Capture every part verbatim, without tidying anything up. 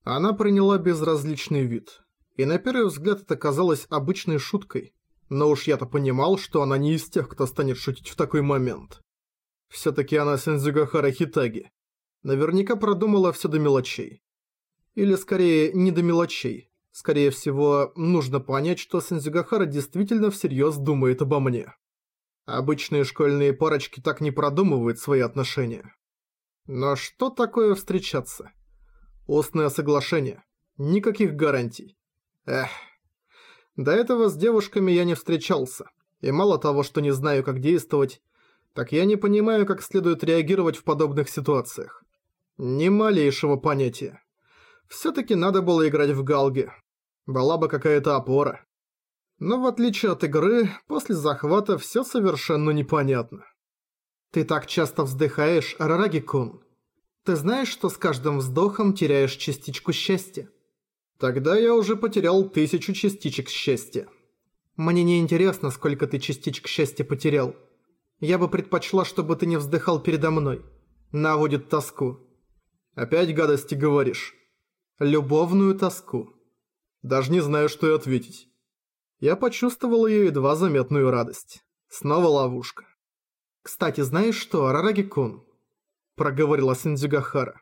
Она приняла безразличный вид. И на первый взгляд это казалось обычной шуткой. Но уж я-то понимал, что она не из тех, кто станет шутить в такой момент. Всё-таки она Сэндзюгахара Хитаги. Наверняка продумала всё до мелочей. Или скорее, не до мелочей. Скорее всего, нужно понять, что Сэндзюгахара действительно всерьёз думает обо мне. Обычные школьные парочки так не продумывают свои отношения. Но что такое встречаться? Устное соглашение. Никаких гарантий. Эх. До этого с девушками я не встречался. И мало того, что не знаю, как действовать, так я не понимаю, как следует реагировать в подобных ситуациях. Ни малейшего понятия. Всё-таки надо было играть в галги. Была бы какая-то опора. Но в отличие от игры, после захвата всё совершенно непонятно. Ты так часто вздыхаешь, Арараги-кун. Ты знаешь, что с каждым вздохом теряешь частичку счастья? Тогда я уже потерял тысячу частичек счастья. Мне не интересно, сколько ты частичек счастья потерял. Я бы предпочла, чтобы ты не вздыхал передо мной. Наводит тоску. Опять гадости говоришь. Любовную тоску. Даже не знаю, что и ответить. Я почувствовал её едва заметную радость. Снова ловушка. «Кстати, знаешь что, Арараги-кун?» – проговорила Сэндзюгахара.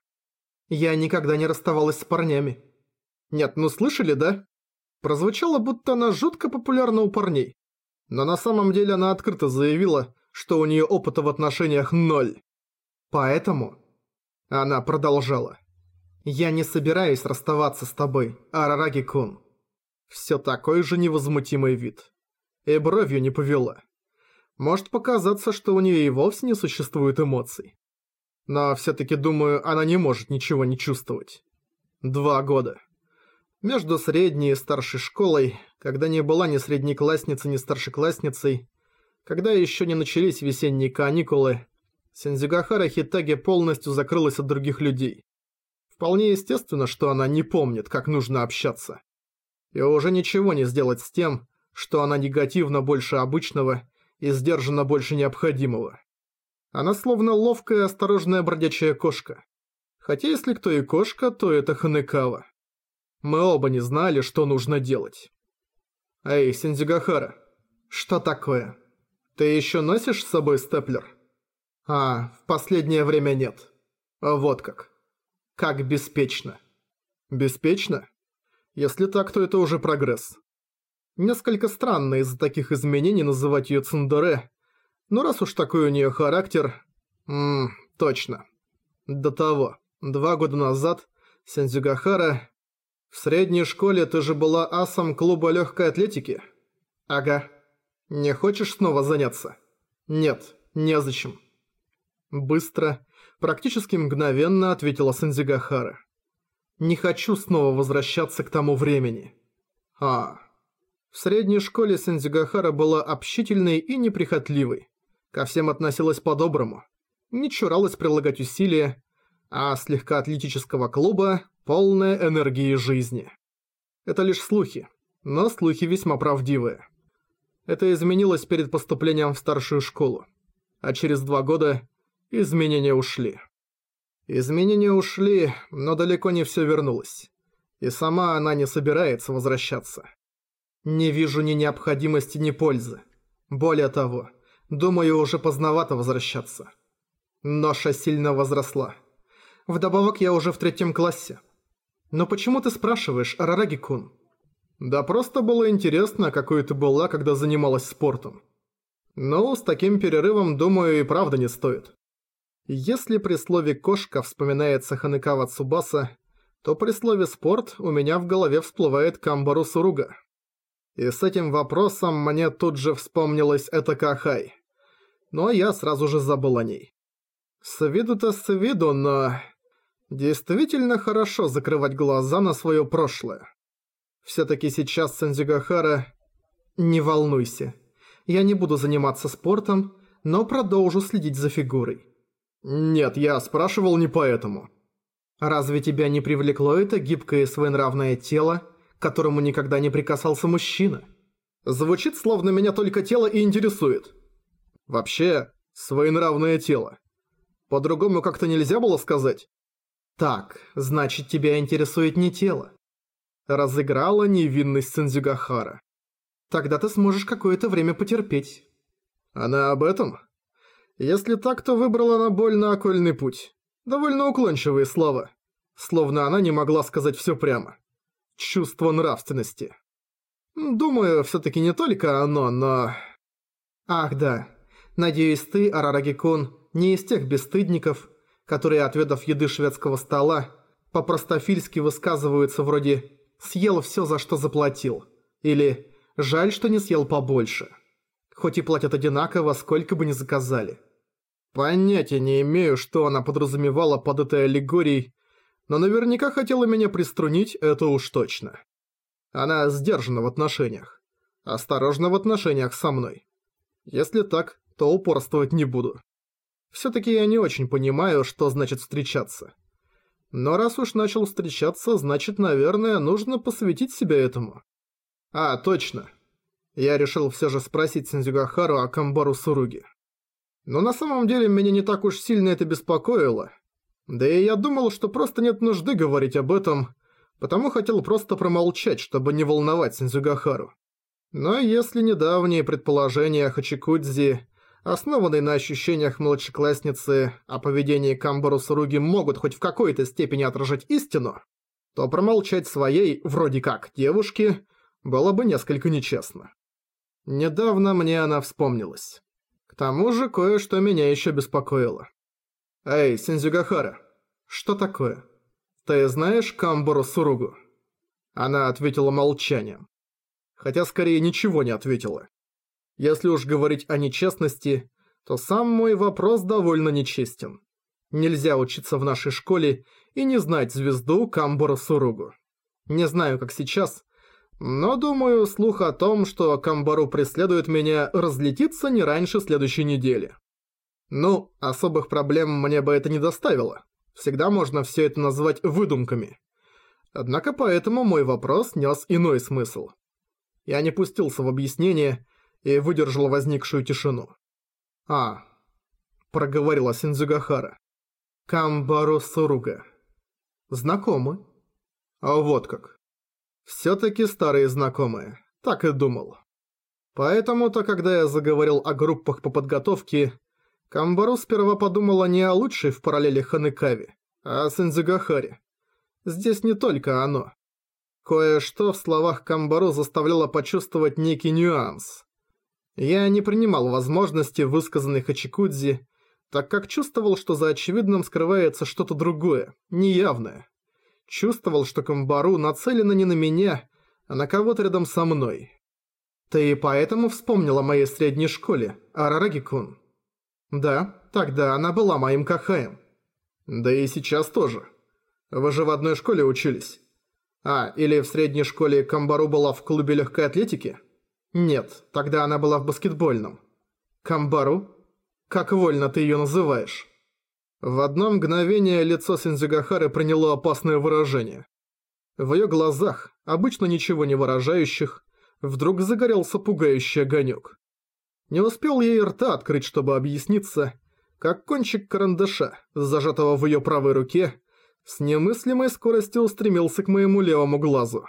«Я никогда не расставалась с парнями». «Нет, ну слышали, да?» Прозвучало, будто она жутко популярна у парней. Но на самом деле она открыто заявила, что у неё опыта в отношениях ноль. «Поэтому...» – она продолжала. «Я не собираюсь расставаться с тобой, Арараги-кун». Всё такой же невозмутимый вид. И бровью не повела. Может показаться, что у неё и вовсе не существует эмоций. Но всё-таки, думаю, она не может ничего не чувствовать. Два года. Между средней и старшей школой, когда не была ни среднеклассницей, ни старшеклассницей, когда ещё не начались весенние каникулы, Сэндзюгахара Хитаги полностью закрылась от других людей. Вполне естественно, что она не помнит, как нужно общаться. И уже ничего не сделать с тем, что она негативна больше обычного и сдержана больше необходимого. Она словно ловкая и осторожная бродячая кошка. Хотя если кто и кошка, то это Ханекава. Мы оба не знали, что нужно делать. Эй, Сэндзюгахара, что такое? Ты еще носишь с собой степлер? А, в последнее время нет. Вот как. Как беспечно. Беспечно? Если так, то это уже прогресс. Несколько странно из-за таких изменений называть её цундере, но раз уж такой у неё характер... Ммм, точно. До того, два года назад, Сэндзюгахара... В средней школе ты же была асом клуба лёгкой атлетики? Ага. Не хочешь снова заняться? Нет, незачем. Быстро, практически мгновенно ответила Сэндзюгахара. Не хочу снова возвращаться к тому времени. А... В средней школе Сэндзюгахара была общительной и неприхотливой. Ко всем относилась по-доброму. Не чуралась прилагать усилия, а слегка атлетического клуба полная энергии жизни. Это лишь слухи, но слухи весьма правдивые. Это изменилось перед поступлением в старшую школу. А через два года изменения ушли. Изменения ушли, но далеко не всё вернулось. И сама она не собирается возвращаться. Не вижу ни необходимости, ни пользы. Более того, думаю, уже поздновато возвращаться. Ноша сильно возросла. Вдобавок я уже в третьем классе. Но почему ты спрашиваешь, Арараги-кун? Да просто было интересно, какой ты была, когда занималась спортом. Но с таким перерывом, думаю, и правда не стоит. Если при слове «кошка» вспоминается Ханекава Цубаса, то при слове «спорт» у меня в голове всплывает Камбару Суруга. И с этим вопросом мне тут же вспомнилась эта Кахай. Но я сразу же забыл о ней. С виду-то с виду, но... Действительно хорошо закрывать глаза на своё прошлое. Всё-таки сейчас Сэндзюгахара... Не волнуйся. Я не буду заниматься спортом, но продолжу следить за фигурой. Нет, я спрашивал не поэтому. Разве тебя не привлекло это гибкое и своенравное тело, к которому никогда не прикасался мужчина? Звучит, словно меня только тело и интересует. Вообще, своенравное тело. По-другому как-то нельзя было сказать? Так, значит, тебя интересует не тело. Разыграла невинность Сэндзюгахара. Тогда ты сможешь какое-то время потерпеть. Она об этом? Если так, то выбрала она больно окольный путь. Довольно уклончивые слова. Словно она не могла сказать все прямо. Чувство нравственности. Думаю, все-таки не только оно, но... Ах да. Надеюсь, ты, Арараги-кун, не из тех бесстыдников, которые, отведав еды шведского стола, по-простофильски высказываются вроде «съел все, за что заплатил» или «жаль, что не съел побольше». Хоть и платят одинаково, сколько бы ни заказали. Понятия не имею, что она подразумевала под этой аллегорией, но наверняка хотела меня приструнить, это уж точно. Она сдержана в отношениях. Осторожна в отношениях со мной. Если так, то упорствовать не буду. Всё-таки я не очень понимаю, что значит встречаться. Но раз уж начал встречаться, значит, наверное, нужно посвятить себя этому. А, точно. Я решил всё же спросить Сэндзюгахару о Камбару Суруги. Но на самом деле меня не так уж сильно это беспокоило. Да и я думал, что просто нет нужды говорить об этом, потому хотел просто промолчать, чтобы не волновать Сэндзюгахару. Но если недавние предположения Хачикудзи, основанные на ощущениях младшеклассницы о поведении Камбару Суруги, могут хоть в какой-то степени отражать истину, то промолчать своей, вроде как, девушке, было бы несколько нечестно. Недавно мне она вспомнилась. К тому же кое-что меня еще беспокоило. «Эй, Сэндзюгахара, что такое? Ты знаешь Камбару Суругу?» Она ответила молчанием. Хотя скорее ничего не ответила. Если уж говорить о нечестности, то сам мой вопрос довольно нечестен. Нельзя учиться в нашей школе и не знать звезду Камбару Суругу. Не знаю, как сейчас, но думаю, слух о том, что Камбару преследует меня, разлетится не раньше следующей недели. Ну, особых проблем мне бы это не доставило. Всегда можно все это назвать выдумками. Однако поэтому мой вопрос нес иной смысл. Я не пустился в объяснение и выдержал возникшую тишину. «А», — проговорила Сэндзюгахара. «Камбару Суруга. Знакомы?» «А вот как. Всё-таки старые знакомые. Так и думал. Поэтому-то, когда я заговорил о группах по подготовке, Камбару сперва подумала не о лучшей в параллели Ханекаве, а о Сэндзюгахаре. Здесь не только оно. Кое-что в словах Камбару заставляло почувствовать некий нюанс. Я не принимал возможности, высказанной Хачикудзи, так как чувствовал, что за очевидным скрывается что-то другое, неявное. Чувствовал, что Камбару нацелена не на меня, а на кого-то рядом со мной. «Ты поэтому вспомнила о моей средней школе, Арараги-кун?» «Да, тогда она была моим кахаем». «Да и сейчас тоже. Вы же в одной школе учились». «А, или в средней школе Камбару была в клубе легкой атлетики?» «Нет, тогда она была в баскетбольном». «Камбару? Как вольно ты её называешь?» В одно мгновение лицо Сэндзюгахары приняло опасное выражение. В её глазах, обычно ничего не выражающих, вдруг загорелся пугающий огонёк. Не успел ей рта открыть, чтобы объясниться, как кончик карандаша, зажатого в её правой руке, с немыслимой скоростью устремился к моему левому глазу.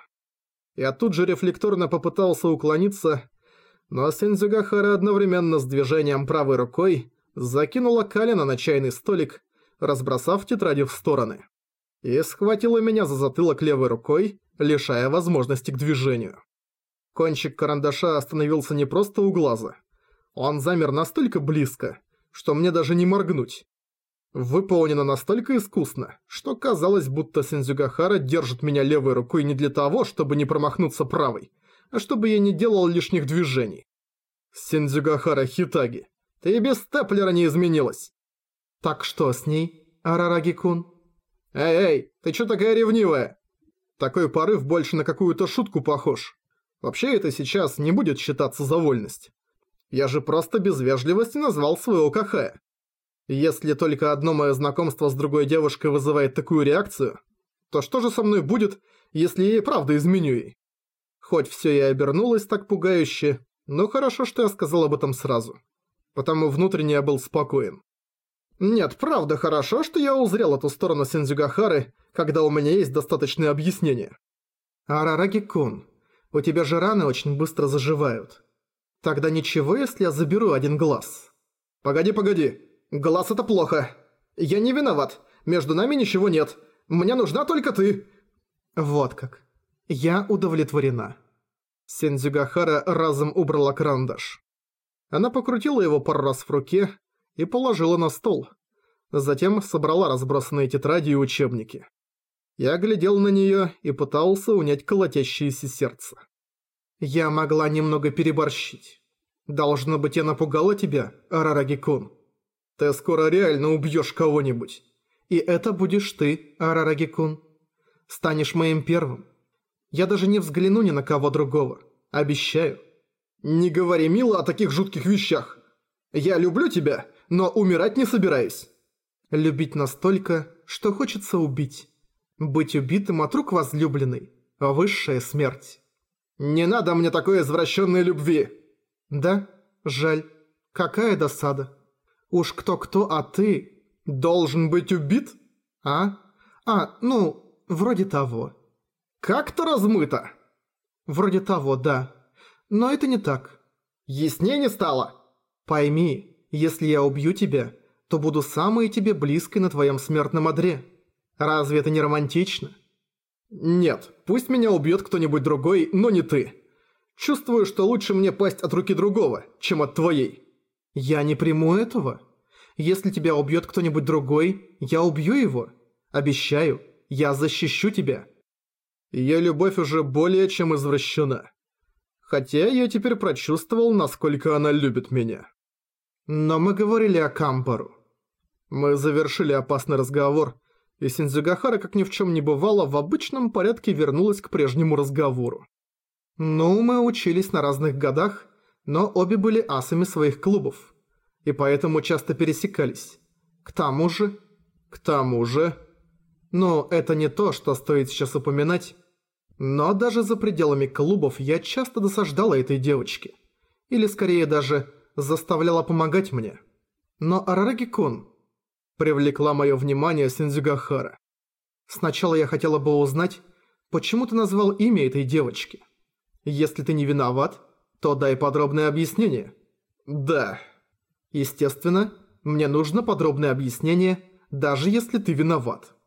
Я тут же рефлекторно попытался уклониться, но Сэндзюгахара одновременно с движением правой рукой закинула колено на чайный столик, разбросав тетради в стороны, и схватила меня за затылок левой рукой, лишая возможности к движению. Кончик карандаша остановился не просто у глаза. Он замер настолько близко, что мне даже не моргнуть. Выполнено настолько искусно, что казалось, будто Сэндзюгахара держит меня левой рукой не для того, чтобы не промахнуться правой, а чтобы я не делал лишних движений. Сэндзюгахара Хитаги, ты и без степлера не изменилась. Так что с ней, Арараги-кун? Эй-эй, ты чё такая ревнивая? Такой порыв больше на какую-то шутку похож. Вообще это сейчас не будет считаться за вольность. Я же просто без вежливости назвал своего кахая. Если только одно мое знакомство с другой девушкой вызывает такую реакцию, то что же со мной будет, если я и правда изменю ей? Хоть всё и обернулось так пугающе, но хорошо, что я сказал об этом сразу. Потому внутренне я был спокоен. Нет, правда хорошо, что я узрел эту сторону Синдзюгахары, когда у меня есть достаточное объяснение. Арараги-кун, у тебя же раны очень быстро заживают. Тогда ничего, если я заберу один глаз? Погоди, погоди. Глаз это плохо. Я не виноват. Между нами ничего нет. Мне нужна только ты. Вот как. Я удовлетворена. Синдзюгахара разом убрала карандаш. Она покрутила его пару раз в руке и положила на стол. Затем собрала разбросанные тетради и учебники. Я глядел на неё и пытался унять колотящееся сердце. Я могла немного переборщить. Должно быть, я напугала тебя, Арараги-кун. Ты скоро реально убьёшь кого-нибудь. И это будешь ты, Арараги-кун. Станешь моим первым. Я даже не взгляну ни на кого другого. Обещаю. Не говори, мило, о таких жутких вещах. Я люблю тебя, но умирать не собираюсь. Любить настолько, что хочется убить. Быть убитым от рук возлюбленной. Высшая смерть. Не надо мне такой извращенной любви. Да, жаль. Какая досада. Уж кто-кто, а ты должен быть убит? А? А, ну, вроде того. Как-то размыто. Вроде того, да. Но это не так. Яснее не стало. Пойми, если я убью тебя, то буду самой тебе близкой на твоем смертном одре. Разве это не романтично? Нет, пусть меня убьет кто-нибудь другой, но не ты. Чувствую, что лучше мне пасть от руки другого, чем от твоей. Я не приму этого. Если тебя убьет кто-нибудь другой, я убью его. Обещаю, я защищу тебя. Ее любовь уже более чем извращена. Хотя я теперь прочувствовал, насколько она любит меня. Но мы говорили о Кампару. Мы завершили опасный разговор, и Синдзюгахара, как ни в чем не бывало, в обычном порядке вернулась к прежнему разговору. Ну, мы учились на разных годах, но обе были асами своих клубов, и поэтому часто пересекались. К тому же... К тому же... Ну, это не то, что стоит сейчас упоминать, но даже за пределами клубов я часто досаждала этой девочке. Или скорее даже заставляла помогать мне. Но Арараги-кун привлекла мое внимание Синдзюгахара. Сначала я хотела бы узнать, почему ты назвал имя этой девочки. Если ты не виноват, то дай подробное объяснение. Да. Естественно, мне нужно подробное объяснение, даже если ты виноват.